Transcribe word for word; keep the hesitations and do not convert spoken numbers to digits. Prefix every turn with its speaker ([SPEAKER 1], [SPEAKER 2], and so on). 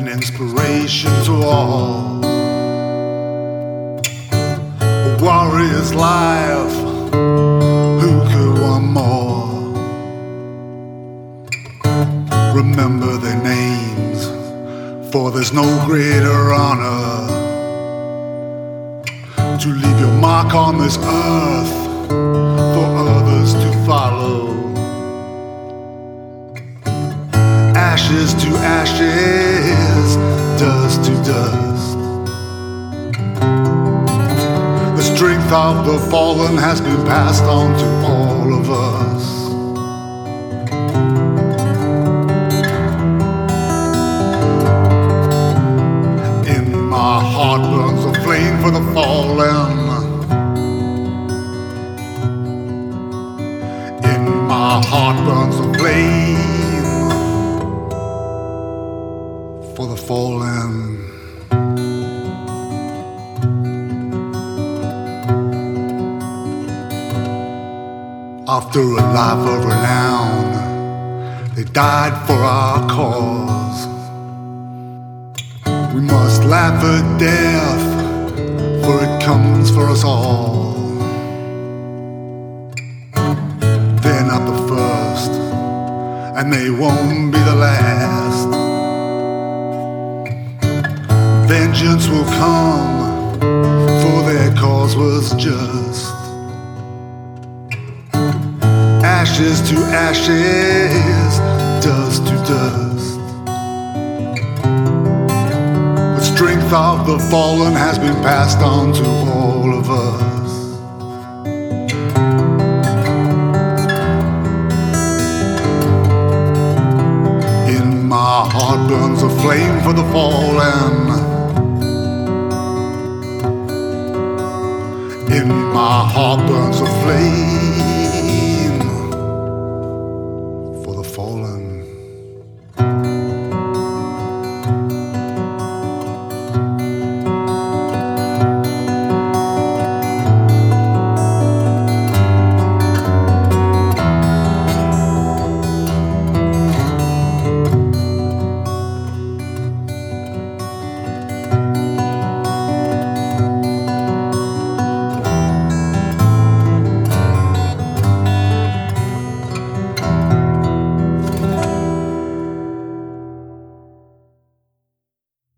[SPEAKER 1] inspiration to all. A warrior's life, who could want more? Remember their names, for there's no greater honor to leave your mark on this earth for others to follow. Ashes to ashes, dust to dust. The strength of the fallen has been passed on to all of us. In my heart burns a flame for the fallen. In my heart burns a flame for the fallen. After a life of renown, they died for our cause. We must laugh at death, for it comes for us all. They're not the first, and they won't be the last. Vengeance will come, for their cause was just. Ashes to ashes, dust to dust. The strength of the fallen has been passed on to all of us. In my heart burns a flame for the fallen. In my heart burns a flame